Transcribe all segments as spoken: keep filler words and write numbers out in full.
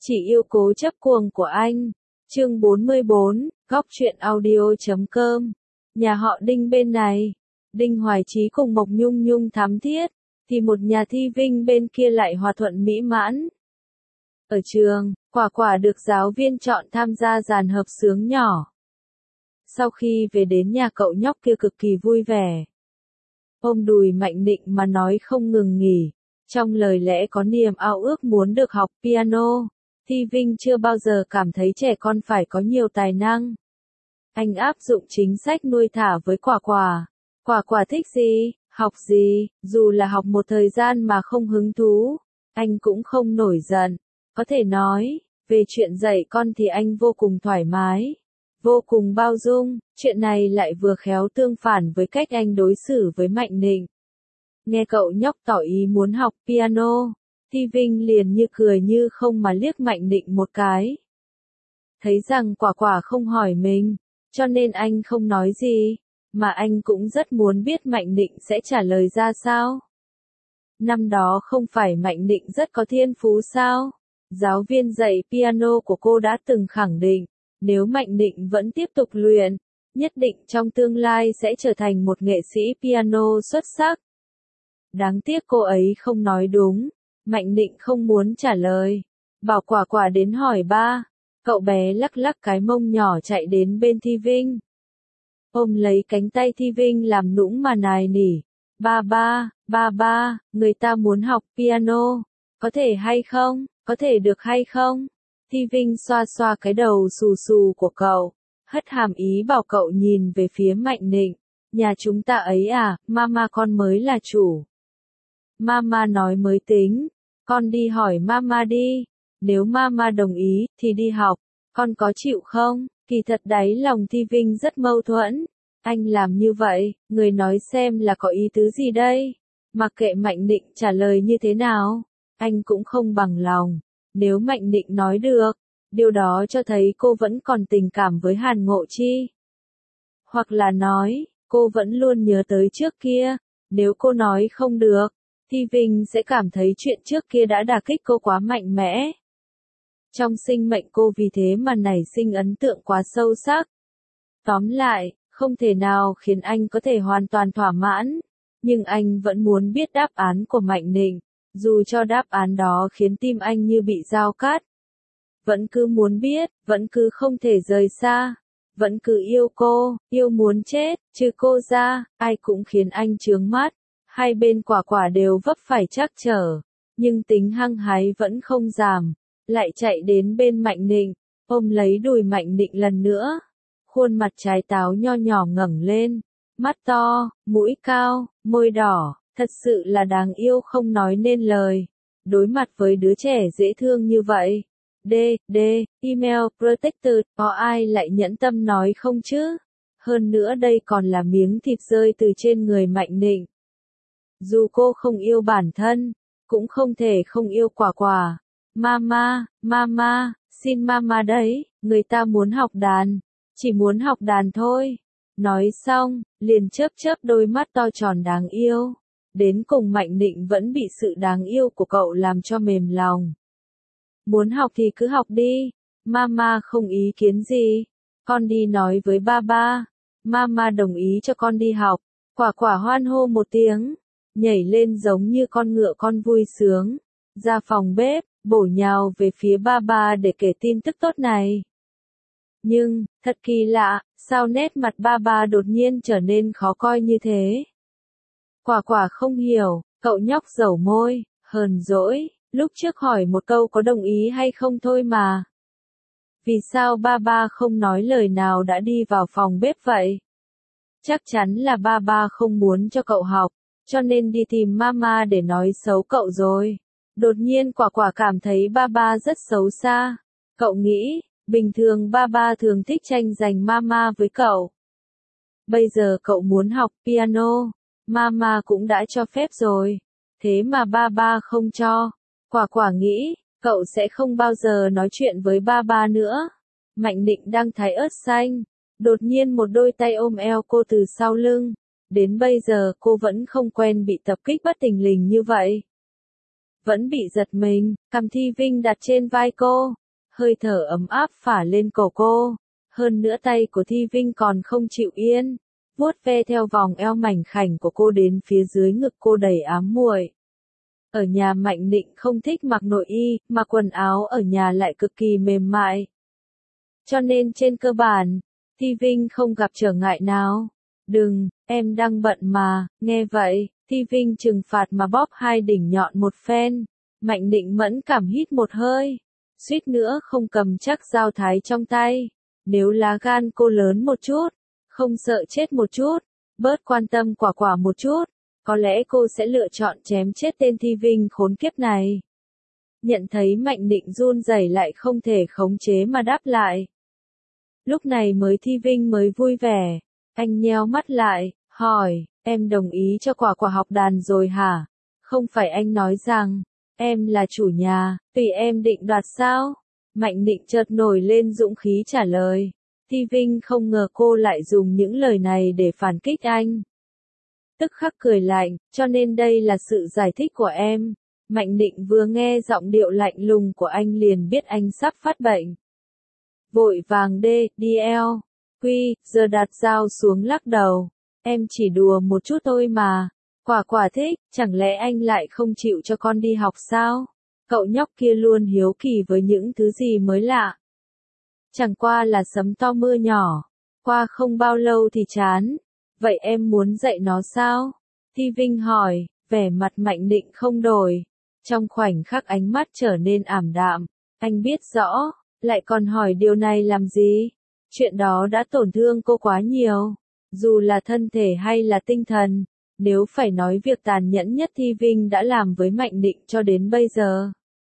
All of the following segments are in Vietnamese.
Chỉ yêu cố chấp cuồng của anh. Chương bốn mươi bốn, góc truyện audio chấm com. Nhà họ Đinh bên này, Đinh Hoài Chí cùng Mộc Nhung Nhung thắm thiết, thì một nhà thi Vinh bên kia lại hòa thuận mỹ mãn. Ở trường, Quả Quả được giáo viên chọn tham gia dàn hợp xướng nhỏ. Sau khi về đến nhà cậu nhóc kia cực kỳ vui vẻ. Ôm đùi Mạnh Nịnh mà nói không ngừng nghỉ, trong lời lẽ có niềm ao ước muốn được học piano. Thi Vinh chưa bao giờ cảm thấy trẻ con phải có nhiều tài năng. Anh áp dụng chính sách nuôi thả với Quả Quả. Quả Quả thích gì, học gì, dù là học một thời gian mà không hứng thú, anh cũng không nổi giận. Có thể nói, về chuyện dạy con thì anh vô cùng thoải mái, vô cùng bao dung, chuyện này lại vừa khéo tương phản với cách anh đối xử với Mạnh Nịnh. Nghe cậu nhóc tỏ ý muốn học piano, Thi Vinh liền như cười như không mà liếc Mạnh Nịnh một cái. Thấy rằng Quả Quả không hỏi mình, cho nên anh không nói gì, mà anh cũng rất muốn biết Mạnh Nịnh sẽ trả lời ra sao. Năm đó không phải Mạnh Nịnh rất có thiên phú sao? Giáo viên dạy piano của cô đã từng khẳng định, nếu Mạnh Nịnh vẫn tiếp tục luyện, nhất định trong tương lai sẽ trở thành một nghệ sĩ piano xuất sắc. Đáng tiếc cô ấy không nói đúng. Mạnh Nịnh không muốn trả lời, bảo Quả Quả đến hỏi ba. Cậu bé lắc lắc cái mông nhỏ chạy đến bên Thi Vinh, ôm lấy cánh tay Thi Vinh làm nũng mà nài nỉ. Ba ba, ba ba, người ta muốn học piano, có thể hay không, có thể được hay không? Thi Vinh xoa xoa cái đầu xù xù của cậu, hất hàm ý bảo cậu nhìn về phía Mạnh Nịnh. Nhà chúng ta ấy à, mama con mới là chủ. Mama nói mới tính, con đi hỏi mama đi, nếu mama đồng ý thì đi học, con có chịu không? Kỳ thật đáy lòng Thi Vinh rất mâu thuẫn, anh làm như vậy, người nói xem là có ý tứ gì đây? Mặc kệ Mạnh Nịnh trả lời như thế nào, anh cũng không bằng lòng. Nếu Mạnh Nịnh nói được, điều đó cho thấy cô vẫn còn tình cảm với Hàn Ngộ Chi. Hoặc là nói, cô vẫn luôn nhớ tới trước kia, nếu cô nói không được, Thi Vinh sẽ cảm thấy chuyện trước kia đã đả kích cô quá mạnh mẽ. Trong sinh mệnh cô vì thế mà nảy sinh ấn tượng quá sâu sắc. Tóm lại, không thể nào khiến anh có thể hoàn toàn thỏa mãn, nhưng anh vẫn muốn biết đáp án của Mạnh Nịnh, dù cho đáp án đó khiến tim anh như bị dao cắt. Vẫn cứ muốn biết, vẫn cứ không thể rời xa, vẫn cứ yêu cô, yêu muốn chết, trừ cô ra, ai cũng khiến anh chướng mắt. Hai bên Quả Quả đều vấp phải trắc trở, nhưng tính hăng hái vẫn không giảm, lại chạy đến bên Mạnh Nịnh, ôm lấy đùi Mạnh Nịnh lần nữa. Khuôn mặt trái táo nho nhỏ ngẩng lên, mắt to, mũi cao, môi đỏ, thật sự là đáng yêu không nói nên lời. Đối mặt với đứa trẻ dễ thương như vậy, D, D, email protected, có ai lại nhẫn tâm nói không chứ? Hơn nữa đây còn là miếng thịt rơi từ trên người Mạnh Nịnh. Dù cô không yêu bản thân, cũng không thể không yêu Quả Quả. Mama, mama, xin mama đấy, người ta muốn học đàn, chỉ muốn học đàn thôi. Nói xong, liền chớp chớp đôi mắt to tròn đáng yêu. Đến cùng Mạnh Nịnh vẫn bị sự đáng yêu của cậu làm cho mềm lòng. Muốn học thì cứ học đi, mama không ý kiến gì, con đi nói với ba ba, mama đồng ý cho con đi học. Quả Quả hoan hô một tiếng, nhảy lên giống như con ngựa con vui sướng, ra phòng bếp, bổ nhào về phía ba ba để kể tin tức tốt này. Nhưng, thật kỳ lạ, sao nét mặt ba ba đột nhiên trở nên khó coi như thế? Quả Quả không hiểu, cậu nhóc dẩu môi, hờn dỗi, lúc trước hỏi một câu có đồng ý hay không thôi mà. Vì sao ba ba không nói lời nào đã đi vào phòng bếp vậy? Chắc chắn là ba ba không muốn cho cậu học, cho nên đi tìm mama để nói xấu cậu rồi. Đột nhiên Quả Quả cảm thấy ba ba rất xấu xa. Cậu nghĩ, bình thường ba ba thường thích tranh giành mama với cậu. Bây giờ cậu muốn học piano, mama cũng đã cho phép rồi. Thế mà ba ba không cho. Quả Quả nghĩ, cậu sẽ không bao giờ nói chuyện với ba ba nữa. Mạnh Nịnh đang thái ớt xanh. Đột nhiên một đôi tay ôm eo cô từ sau lưng. Đến bây giờ cô vẫn không quen bị tập kích bất thình lình như vậy. vẫn bị giật mình, cằm Thi Vinh đặt trên vai cô, hơi thở ấm áp phả lên cổ cô, hơn nữa tay của Thi Vinh còn không chịu yên, vuốt ve theo vòng eo mảnh khảnh của cô đến phía dưới ngực cô đầy ám muội. Ở nhà Mạnh Nịnh không thích mặc nội y, mà quần áo ở nhà lại cực kỳ mềm mại. Cho nên trên cơ bản, Thi Vinh không gặp trở ngại nào. Đừng, em đang bận mà, nghe vậy, Thi Vinh trừng phạt mà bóp hai đỉnh nhọn một phen. Mạnh Nịnh mẫn cảm hít một hơi, suýt nữa không cầm chắc dao thái trong tay. Nếu lá gan cô lớn một chút, không sợ chết một chút, bớt quan tâm Quả Quả một chút, có lẽ cô sẽ lựa chọn chém chết tên Thi Vinh khốn kiếp này. Nhận thấy Mạnh Nịnh run rẩy lại không thể khống chế mà đáp lại. Lúc này mới Thi Vinh mới vui vẻ, anh nheo mắt lại, hỏi, em đồng ý cho Quả Quả học đàn rồi hả? Không phải anh nói rằng, em là chủ nhà, tùy em định đoạt sao? Mạnh Nịnh chợt nổi lên dũng khí trả lời. Thi Vinh không ngờ cô lại dùng những lời này để phản kích anh. Tức khắc cười lạnh, cho nên đây là sự giải thích của em. Mạnh Nịnh vừa nghe giọng điệu lạnh lùng của anh liền biết anh sắp phát bệnh. Vội vàng đê, đi eo, quy, giờ đặt dao xuống lắc đầu. Em chỉ đùa một chút thôi mà. Quả Quả thích, chẳng lẽ anh lại không chịu cho con đi học sao? Cậu nhóc kia luôn hiếu kỳ với những thứ gì mới lạ. Chẳng qua là sấm to mưa nhỏ, qua không bao lâu thì chán. Vậy em muốn dạy nó sao? Thi Vinh hỏi, vẻ mặt Mạnh Nịnh không đổi. Trong khoảnh khắc ánh mắt trở nên ảm đạm, anh biết rõ, lại còn hỏi điều này làm gì? Chuyện đó đã tổn thương cô quá nhiều, dù là thân thể hay là tinh thần. Nếu phải nói việc tàn nhẫn nhất Thi Vinh đã làm với Mạnh Nịnh cho đến bây giờ,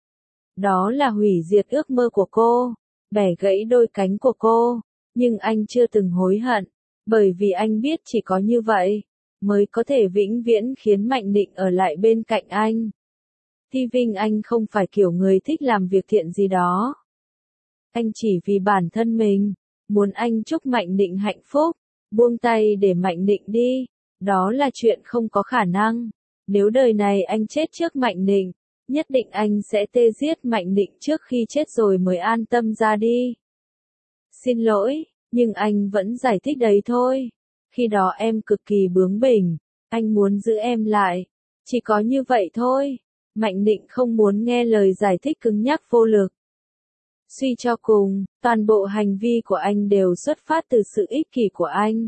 đó là hủy diệt ước mơ của cô, bẻ gãy đôi cánh của cô, nhưng anh chưa từng hối hận, bởi vì anh biết chỉ có như vậy, mới có thể vĩnh viễn khiến Mạnh Nịnh ở lại bên cạnh anh. Thi Vinh anh không phải kiểu người thích làm việc thiện gì đó. Anh chỉ vì bản thân mình, muốn anh chúc Mạnh Nịnh hạnh phúc, buông tay để Mạnh Nịnh đi, đó là chuyện không có khả năng. Nếu đời này anh chết trước Mạnh Nịnh, nhất định anh sẽ tê giết Mạnh Nịnh trước khi chết rồi mới an tâm ra đi. Xin lỗi, nhưng anh vẫn giải thích đấy thôi. Khi đó em cực kỳ bướng bỉnh, anh muốn giữ em lại. Chỉ có như vậy thôi. Mạnh Nịnh không muốn nghe lời giải thích cứng nhắc vô lực. Suy cho cùng, toàn bộ hành vi của anh đều xuất phát từ sự ích kỷ của anh.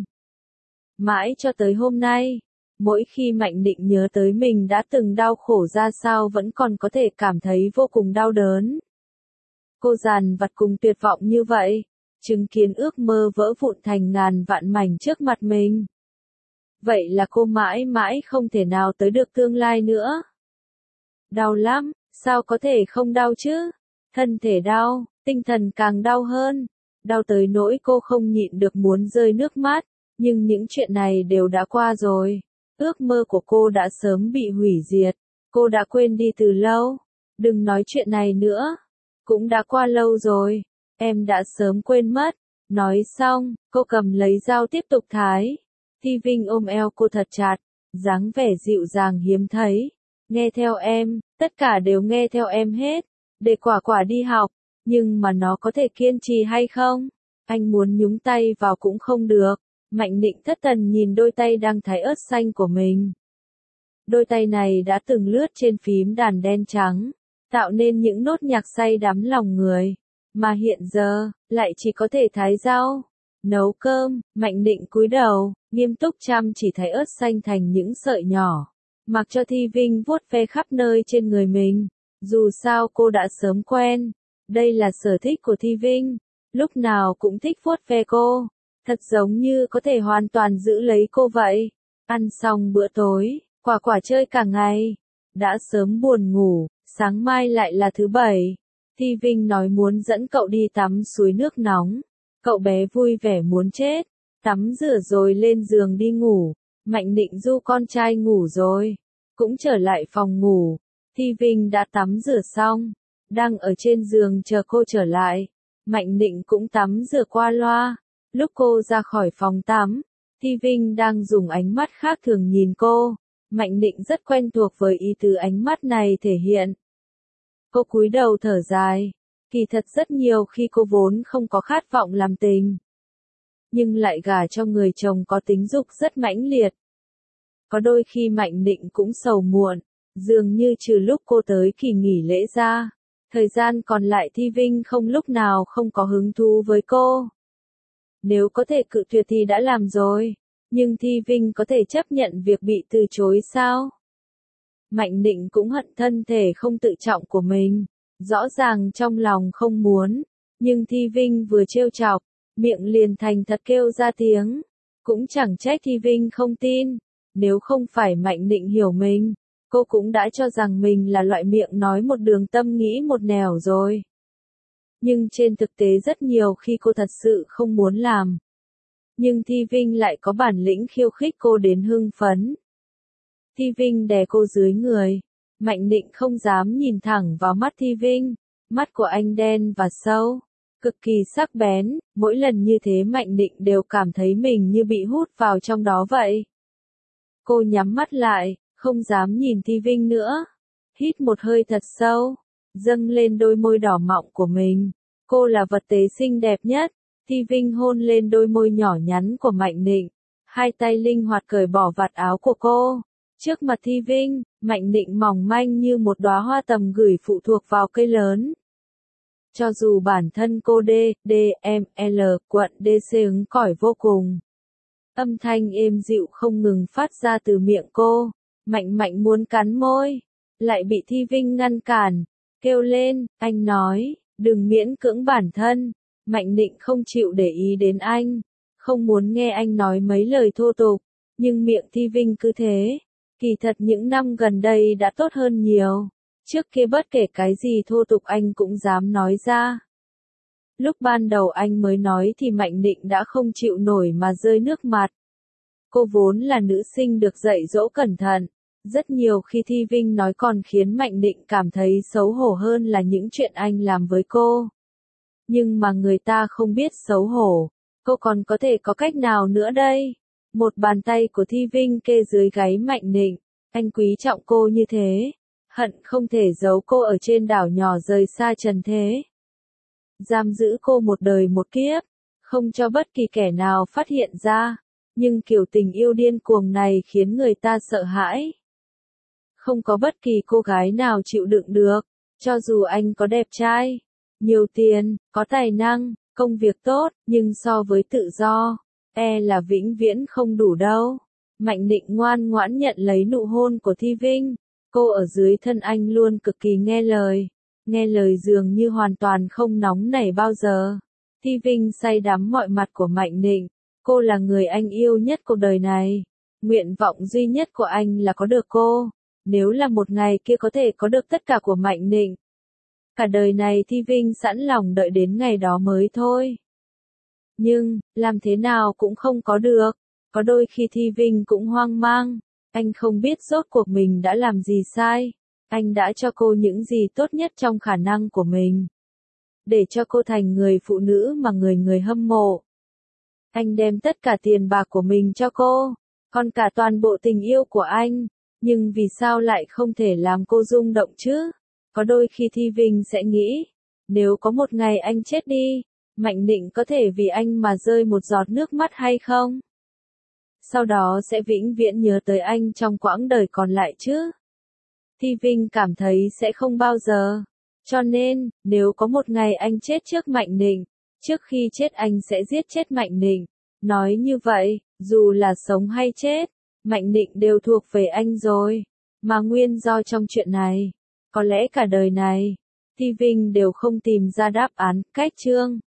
Mãi cho tới hôm nay, mỗi khi Mạnh Nịnh nhớ tới mình đã từng đau khổ ra sao vẫn còn có thể cảm thấy vô cùng đau đớn. Cô dằn vặt cùng tuyệt vọng như vậy, chứng kiến ước mơ vỡ vụn thành ngàn vạn mảnh trước mặt mình. Vậy là cô mãi mãi không thể nào tới được tương lai nữa. Đau lắm, sao có thể không đau chứ? Thân thể đau, tinh thần càng đau hơn. Đau tới nỗi cô không nhịn được muốn rơi nước mắt, nhưng những chuyện này đều đã qua rồi. Ước mơ của cô đã sớm bị hủy diệt, cô đã quên đi từ lâu. Đừng nói chuyện này nữa, cũng đã qua lâu rồi, em đã sớm quên mất. Nói xong, cô cầm lấy dao tiếp tục thái. Thi Vinh ôm eo cô thật chặt, dáng vẻ dịu dàng hiếm thấy. Nghe theo em, tất cả đều nghe theo em hết, để Quả Quả đi học, nhưng mà nó có thể kiên trì hay không? Anh muốn nhúng tay vào cũng không được. Mạnh Nịnh thất thần nhìn đôi tay đang thái ớt xanh của mình. Đôi tay này đã từng lướt trên phím đàn đen trắng, tạo nên những nốt nhạc say đắm lòng người, mà hiện giờ, lại chỉ có thể thái rau, nấu cơm. Mạnh Nịnh cúi đầu, nghiêm túc chăm chỉ thái ớt xanh thành những sợi nhỏ, mặc cho Thi Vinh vuốt ve khắp nơi trên người mình. Dù sao cô đã sớm quen, đây là sở thích của Thi Vinh, lúc nào cũng thích vuốt ve cô. Thật giống như có thể hoàn toàn giữ lấy cô vậy. Ăn xong bữa tối, Quả Quả chơi cả ngày. Đã sớm buồn ngủ, sáng mai lại là thứ bảy. Thi Vinh nói muốn dẫn cậu đi tắm suối nước nóng. Cậu bé vui vẻ muốn chết. Tắm rửa rồi lên giường đi ngủ. Mạnh Nịnh du con trai ngủ rồi, cũng trở lại phòng ngủ. Thi Vinh đã tắm rửa xong, đang ở trên giường chờ cô trở lại. Mạnh Nịnh cũng tắm rửa qua loa. Lúc cô ra khỏi phòng tắm, Thi Vinh đang dùng ánh mắt khác thường nhìn cô. Mạnh Nịnh rất quen thuộc với ý tứ ánh mắt này thể hiện. Cô cúi đầu thở dài. Kỳ thật rất nhiều khi cô vốn không có khát vọng làm tình. Nhưng lại gả cho người chồng có tính dục rất mãnh liệt. Có đôi khi Mạnh Nịnh cũng sầu muộn. Dường như trừ lúc cô tới kỳ nghỉ lễ ra. Thời gian còn lại Thi Vinh không lúc nào không có hứng thú với cô. Nếu có thể cự tuyệt thì đã làm rồi. Nhưng Thi Vinh có thể chấp nhận việc bị từ chối sao? Mạnh Nịnh cũng hận thân thể không tự trọng của mình. Rõ ràng trong lòng không muốn. Nhưng Thi Vinh vừa trêu chọc, miệng liền thành thật kêu ra tiếng. Cũng chẳng trách Thi Vinh không tin. Nếu không phải Mạnh Nịnh hiểu mình, cô cũng đã cho rằng mình là loại miệng nói một đường tâm nghĩ một nẻo rồi. Nhưng trên thực tế rất nhiều khi cô thật sự không muốn làm. Nhưng Thi Vinh lại có bản lĩnh khiêu khích cô đến hưng phấn. Thi Vinh đè cô dưới người. Mạnh Nịnh không dám nhìn thẳng vào mắt Thi Vinh. Mắt của anh đen và sâu. Cực kỳ sắc bén. Mỗi lần như thế Mạnh Nịnh đều cảm thấy mình như bị hút vào trong đó vậy. Cô nhắm mắt lại. Không dám nhìn Thi Vinh nữa. Hít một hơi thật sâu. Dâng lên đôi môi đỏ mọng của mình. Cô là vật tế xinh đẹp nhất. Thi Vinh hôn lên đôi môi nhỏ nhắn của Mạnh Nịnh. Hai tay linh hoạt cởi bỏ vạt áo của cô. Trước mặt Thi Vinh, Mạnh Nịnh mỏng manh như một đóa hoa tầm gửi phụ thuộc vào cây lớn. Cho dù bản thân cô D, D, M, L, quận D C ứng cỏi vô cùng. Âm thanh êm dịu không ngừng phát ra từ miệng cô. Mạnh Mạnh muốn cắn môi. Lại bị Thi Vinh ngăn cản. Kêu lên, anh nói, đừng miễn cưỡng bản thân. Mạnh Nịnh không chịu để ý đến anh. Không muốn nghe anh nói mấy lời thô tục. Nhưng miệng Thi Vinh cứ thế. Kỳ thật những năm gần đây đã tốt hơn nhiều. Trước kia bất kể cái gì thô tục anh cũng dám nói ra. Lúc ban đầu anh mới nói thì Mạnh Nịnh đã không chịu nổi mà rơi nước mặt. Cô vốn là nữ sinh được dạy dỗ cẩn thận. Rất nhiều khi Thi Vinh nói còn khiến Mạnh Nịnh cảm thấy xấu hổ hơn là những chuyện anh làm với cô. Nhưng mà người ta không biết xấu hổ. Cô còn có thể có cách nào nữa đây? Một bàn tay của Thi Vinh kê dưới gáy Mạnh Nịnh. Anh quý trọng cô như thế. Hận không thể giấu cô ở trên đảo nhỏ rời xa trần thế. Giam giữ cô một đời một kiếp. Không cho bất kỳ kẻ nào phát hiện ra. Nhưng kiểu tình yêu điên cuồng này khiến người ta sợ hãi. Không có bất kỳ cô gái nào chịu đựng được. Cho dù anh có đẹp trai, nhiều tiền, có tài năng, công việc tốt, nhưng so với tự do, e là vĩnh viễn không đủ đâu. Mạnh Nịnh ngoan ngoãn nhận lấy nụ hôn của Thi Vinh. Cô ở dưới thân anh luôn cực kỳ nghe lời. Nghe lời dường như hoàn toàn không nóng nảy bao giờ. Thi Vinh say đắm mọi mặt của Mạnh Nịnh. Cô là người anh yêu nhất cuộc đời này. Nguyện vọng duy nhất của anh là có được cô. Nếu là một ngày kia có thể có được tất cả của Mạnh Nịnh. Cả đời này Thi Vinh sẵn lòng đợi đến ngày đó mới thôi. Nhưng, làm thế nào cũng không có được. Có đôi khi Thi Vinh cũng hoang mang. Anh không biết rốt cuộc mình đã làm gì sai. Anh đã cho cô những gì tốt nhất trong khả năng của mình. Để cho cô thành người phụ nữ mà người người hâm mộ. Anh đem tất cả tiền bạc của mình cho cô. Còn cả toàn bộ tình yêu của anh. Nhưng vì sao lại không thể làm cô rung động chứ? Có đôi khi Thi Vinh sẽ nghĩ. Nếu có một ngày anh chết đi. Mạnh Nịnh có thể vì anh mà rơi một giọt nước mắt hay không? Sau đó sẽ vĩnh viễn nhớ tới anh trong quãng đời còn lại chứ? Thi Vinh cảm thấy sẽ không bao giờ. Cho nên, nếu có một ngày anh chết trước Mạnh Nịnh, trước khi chết anh sẽ giết chết Mạnh Nịnh. Nói như vậy, dù là sống hay chết, Mạnh Nịnh đều thuộc về anh rồi. Mà nguyên do trong chuyện này, có lẽ cả đời này, Thi Vinh đều không tìm ra đáp án, cách chương.